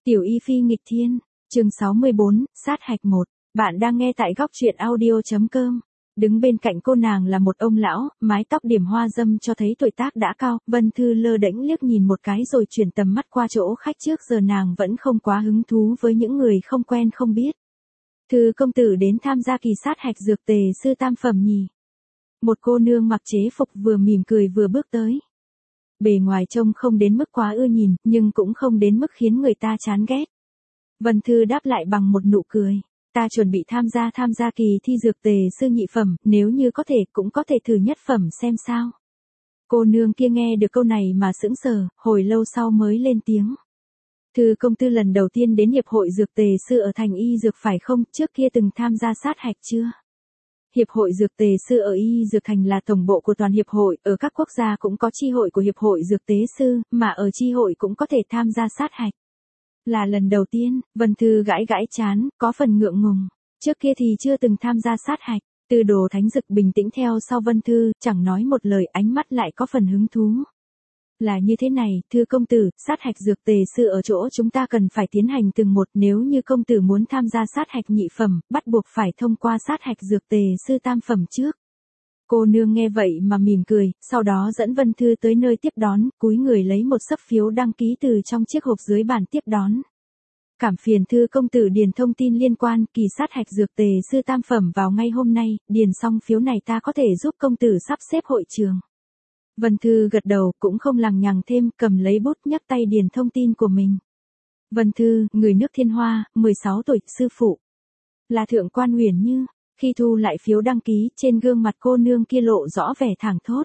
Tiểu Y Phi nghịch thiên, chương 64, sát hạch 1. Bạn đang nghe tại góc truyện audio.com. Đứng bên cạnh cô nàng là một ông lão, mái tóc điểm hoa râm cho thấy tuổi tác đã cao. Vân Thư lơ đễnh liếc nhìn một cái rồi chuyển tầm mắt qua chỗ khách, trước giờ nàng vẫn không quá hứng thú với những người không quen không biết. Thư công tử đến tham gia kỳ sát hạch dược tề sư tam phẩm nhỉ? Một cô nương mặc chế phục vừa mỉm cười vừa bước tới. Bề ngoài trông không đến mức quá ưa nhìn, nhưng cũng không đến mức khiến người ta chán ghét. Vân Thư đáp lại bằng một nụ cười. Ta chuẩn bị tham gia kỳ thi dược tề sư nhị phẩm, nếu như có thể cũng có thể thử nhất phẩm xem sao. Cô nương kia nghe được câu này mà sững sờ, hồi lâu sau mới lên tiếng. Thư công tử lần đầu tiên đến hiệp hội dược tề sư ở thành y dược phải không, trước kia từng tham gia sát hạch chưa? Hiệp hội dược tề sư ở y dược thành là tổng bộ của toàn hiệp hội, ở các quốc gia cũng có chi hội của hiệp hội dược tế sư, mà ở chi hội cũng có thể tham gia sát hạch. Là lần đầu tiên, Vân Thư gãi chán, có phần ngượng ngùng. Trước kia thì chưa từng tham gia sát hạch. Tư Đồ Thánh Dực bình tĩnh theo sau Vân Thư, chẳng nói một lời, ánh mắt lại có phần hứng thú. Là như thế này, thưa công tử, sát hạch dược tề sư ở chỗ chúng ta cần phải tiến hành từng một, nếu như công tử muốn tham gia sát hạch nhị phẩm, bắt buộc phải thông qua sát hạch dược tề sư tam phẩm trước. Cô nương nghe vậy mà mỉm cười, sau đó dẫn Vân Thư tới nơi tiếp đón, cúi người lấy một xấp phiếu đăng ký từ trong chiếc hộp dưới bàn tiếp đón. Cảm phiền thưa công tử điền thông tin liên quan kỳ sát hạch dược tề sư tam phẩm vào ngay hôm nay, điền xong phiếu này ta có thể giúp công tử sắp xếp hội trường. Vân Thư gật đầu, cũng không lằng nhằng thêm, cầm lấy bút nhắc tay điền thông tin của mình. Vân Thư, người nước Thiên Hoa, 16 tuổi, sư phụ. Là thượng quan Uyển Như. Khi thu lại phiếu đăng ký, trên gương mặt cô nương kia lộ rõ vẻ thảng thốt.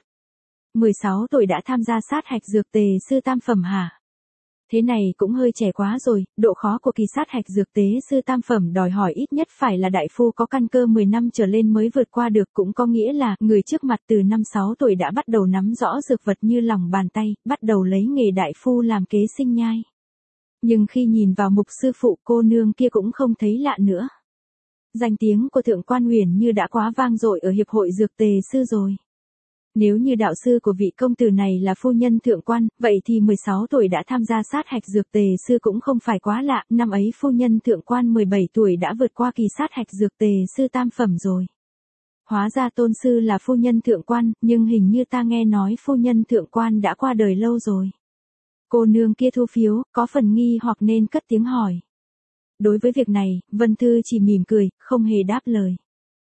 16 tuổi đã tham gia sát hạch dược tề sư tam phẩm hả? Thế này cũng hơi trẻ quá rồi, độ khó của kỳ sát hạch dược tế sư tam phẩm đòi hỏi ít nhất phải là đại phu có căn cơ 10 năm trở lên mới vượt qua được, cũng có nghĩa là người trước mặt từ 5-6 tuổi đã bắt đầu nắm rõ dược vật như lòng bàn tay, bắt đầu lấy nghề đại phu làm kế sinh nhai. Nhưng khi nhìn vào mục sư phụ, cô nương kia cũng không thấy lạ nữa. Danh tiếng của thượng quan Uyển Như đã quá vang dội ở hiệp hội dược tề sư rồi. Nếu như đạo sư của vị công tử này là phu nhân thượng quan, vậy thì 16 tuổi đã tham gia sát hạch dược tề sư cũng không phải quá lạ, năm ấy phu nhân thượng quan 17 tuổi đã vượt qua kỳ sát hạch dược tề sư tam phẩm rồi. Hóa ra tôn sư là phu nhân thượng quan, nhưng hình như ta nghe nói phu nhân thượng quan đã qua đời lâu rồi. Cô nương kia thu phiếu, có phần nghi hoặc nên cất tiếng hỏi. Đối với việc này, Vân Thư chỉ mỉm cười, không hề đáp lời.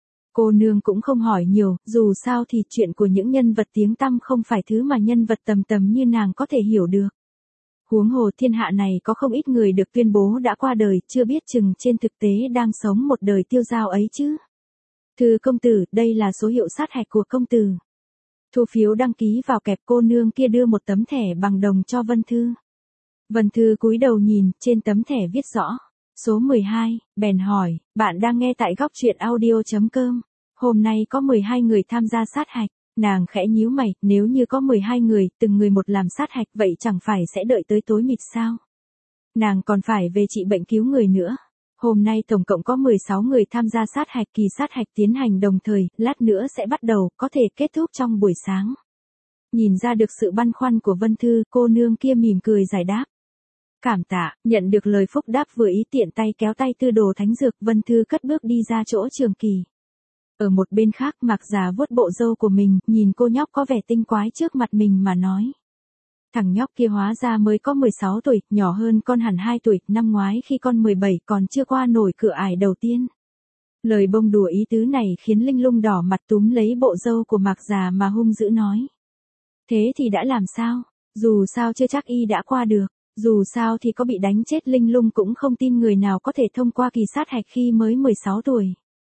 Cô nương cũng không hỏi nhiều, dù sao thì chuyện của những nhân vật tiếng tăm không phải thứ mà nhân vật tầm như nàng có thể hiểu được. Huống hồ thiên hạ này có không ít người được tuyên bố đã qua đời, chưa biết chừng trên thực tế đang sống một đời tiêu dao ấy chứ. Thưa công tử, đây là số hiệu sát hạch của công tử. Thu phiếu đăng ký vào kẹp, cô nương kia đưa một tấm thẻ bằng đồng cho Vân Thư. Vân Thư cúi đầu nhìn, trên tấm thẻ viết rõ. Số 12, bèn hỏi, bạn đang nghe tại góc truyện audio.com. Hôm nay có 12 người tham gia sát hạch. Nàng khẽ nhíu mày, nếu như có 12 người, từng người một làm sát hạch, vậy chẳng phải sẽ đợi tới tối mịt sao? Nàng còn phải về trị bệnh cứu người nữa. Hôm nay tổng cộng có 16 người tham gia sát hạch, kỳ sát hạch tiến hành đồng thời, lát nữa sẽ bắt đầu, có thể kết thúc trong buổi sáng. Nhìn ra được sự băn khoăn của Vân Thư, cô nương kia mỉm cười giải đáp. Cảm tạ, nhận được lời phúc đáp vừa ý tiện tay kéo tay Tư Đồ Thánh Dược, Vân Thư cất bước đi ra chỗ Trường Kỳ. Ở một bên khác, Mạc Già vuốt bộ râu của mình, nhìn cô nhóc có vẻ tinh quái trước mặt mình mà nói. Thằng nhóc kia hóa ra mới có 16 tuổi, nhỏ hơn con hẳn 2 tuổi, năm ngoái khi con 17 còn chưa qua nổi cửa ải đầu tiên. Lời bông đùa ý tứ này khiến Linh Lung đỏ mặt túm lấy bộ râu của Mạc Già mà hung dữ nói. Thế thì đã làm sao? Dù sao chưa chắc y đã qua được. Dù sao thì có bị đánh chết, Linh Lung cũng không tin người nào có thể thông qua kỳ sát hạch khi mới 16 tuổi.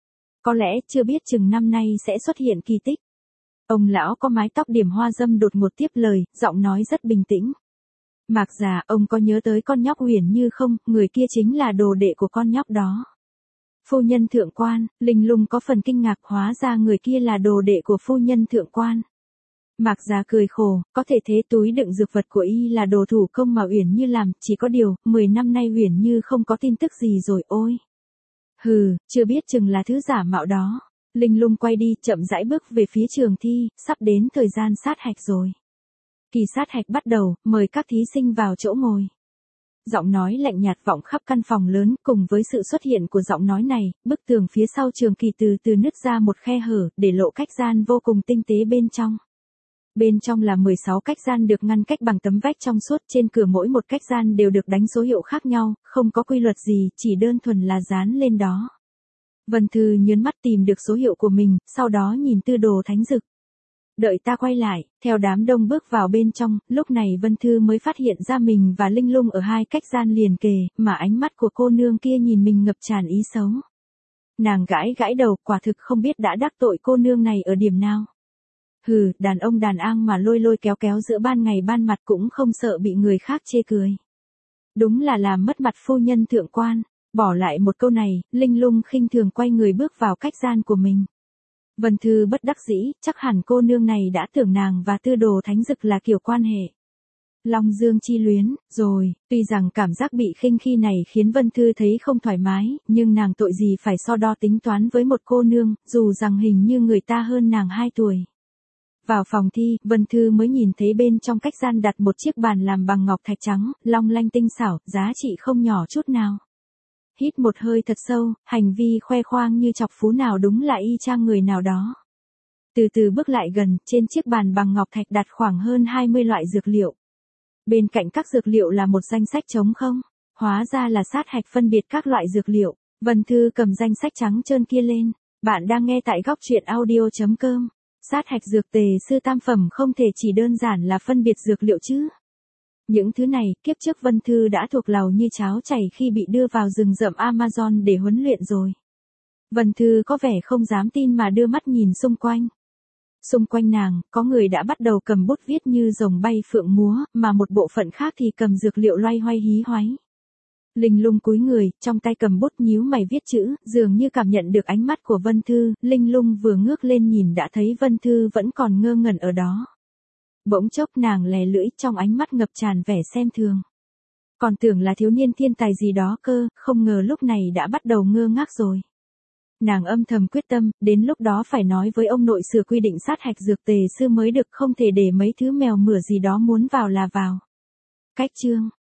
Có lẽ chưa biết chừng năm nay sẽ xuất hiện kỳ tích. Ông lão có mái tóc điểm hoa râm đột ngột tiếp lời, giọng nói rất bình tĩnh. Mạc Già, ông có nhớ tới con nhóc Uyển Như không, người kia chính là đồ đệ của con nhóc đó. Phu nhân thượng quan, Linh Lung có phần kinh ngạc, hóa ra người kia là đồ đệ của phu nhân thượng quan. Mạc Già cười khổ, có thể thế túi đựng dược vật của y là đồ thủ công mà Uyển Như làm, chỉ có điều, 10 năm nay Uyển Như không có tin tức gì rồi ôi. Hừ, chưa biết chừng là thứ giả mạo đó. Linh Lung quay đi, chậm rãi bước về phía trường thi, sắp đến thời gian sát hạch rồi. Kỳ sát hạch bắt đầu, mời các thí sinh vào chỗ ngồi. Giọng nói lạnh nhạt vọng khắp căn phòng lớn, cùng với sự xuất hiện của giọng nói này, bức tường phía sau Trường Kỳ từ từ nứt ra một khe hở, để lộ cách gian vô cùng tinh tế bên trong. Bên trong là 16 cách gian được ngăn cách bằng tấm vách trong suốt, trên cửa mỗi một cách gian đều được đánh số hiệu khác nhau, không có quy luật gì, chỉ đơn thuần là dán lên đó. Vân Thư nhớn mắt tìm được số hiệu của mình, sau đó nhìn Tư Đồ Thánh Dực. Đợi ta quay lại, theo đám đông bước vào bên trong, lúc này Vân Thư mới phát hiện ra mình và Linh Lung ở hai cách gian liền kề, mà ánh mắt của cô nương kia nhìn mình ngập tràn ý xấu. Nàng gãi gãi đầu, quả thực không biết đã đắc tội cô nương này ở điểm nào. Hừ, đàn ông đàn ang mà lôi lôi kéo kéo giữa ban ngày ban mặt cũng không sợ bị người khác chê cười. Đúng là làm mất mặt phu nhân thượng quan. Bỏ lại một câu này, Linh Lung khinh thường quay người bước vào cách gian của mình. Vân Thư bất đắc dĩ, chắc hẳn cô nương này đã tưởng nàng và Tư Đồ Thánh Dực là kiểu quan hệ Long Dương chi luyến, rồi, tuy rằng cảm giác bị khinh khi này khiến Vân Thư thấy không thoải mái, nhưng nàng tội gì phải so đo tính toán với một cô nương, dù rằng hình như người ta hơn nàng 2 tuổi. Vào phòng thi, Vân Thư mới nhìn thấy bên trong cách gian đặt một chiếc bàn làm bằng ngọc thạch trắng, long lanh tinh xảo, giá trị không nhỏ chút nào. Hít một hơi thật sâu, hành vi khoe khoang như chọc phú nào đúng là y chang người nào đó. Từ từ bước lại gần, trên chiếc bàn bằng ngọc thạch đặt khoảng hơn 20 loại dược liệu. Bên cạnh các dược liệu là một danh sách trống không. Hóa ra là sát hạch phân biệt các loại dược liệu. Vân Thư cầm danh sách trắng trơn kia lên. Bạn đang nghe tại góc truyện audio.com. Sát hạch dược tề sư tam phẩm không thể chỉ đơn giản là phân biệt dược liệu chứ. Những thứ này, kiếp trước Vân Thư đã thuộc lầu như cháo chảy khi bị đưa vào rừng rậm Amazon để huấn luyện rồi. Vân Thư có vẻ không dám tin mà đưa mắt nhìn xung quanh. Xung quanh nàng, có người đã bắt đầu cầm bút viết như rồng bay phượng múa, mà một bộ phận khác thì cầm dược liệu loay hoay hí hoáy. Linh Lung cúi người, trong tay cầm bút nhíu mày viết chữ, dường như cảm nhận được ánh mắt của Vân Thư, Linh Lung vừa ngước lên nhìn đã thấy Vân Thư vẫn còn ngơ ngẩn ở đó. Bỗng chốc nàng lè lưỡi, trong ánh mắt ngập tràn vẻ xem thường. Còn tưởng là thiếu niên thiên tài gì đó cơ, không ngờ lúc này đã bắt đầu ngơ ngác rồi. Nàng âm thầm quyết tâm, đến lúc đó phải nói với ông nội sửa quy định sát hạch dược tề sư mới được, không thể để mấy thứ mèo mửa gì đó muốn vào là vào. Cách chương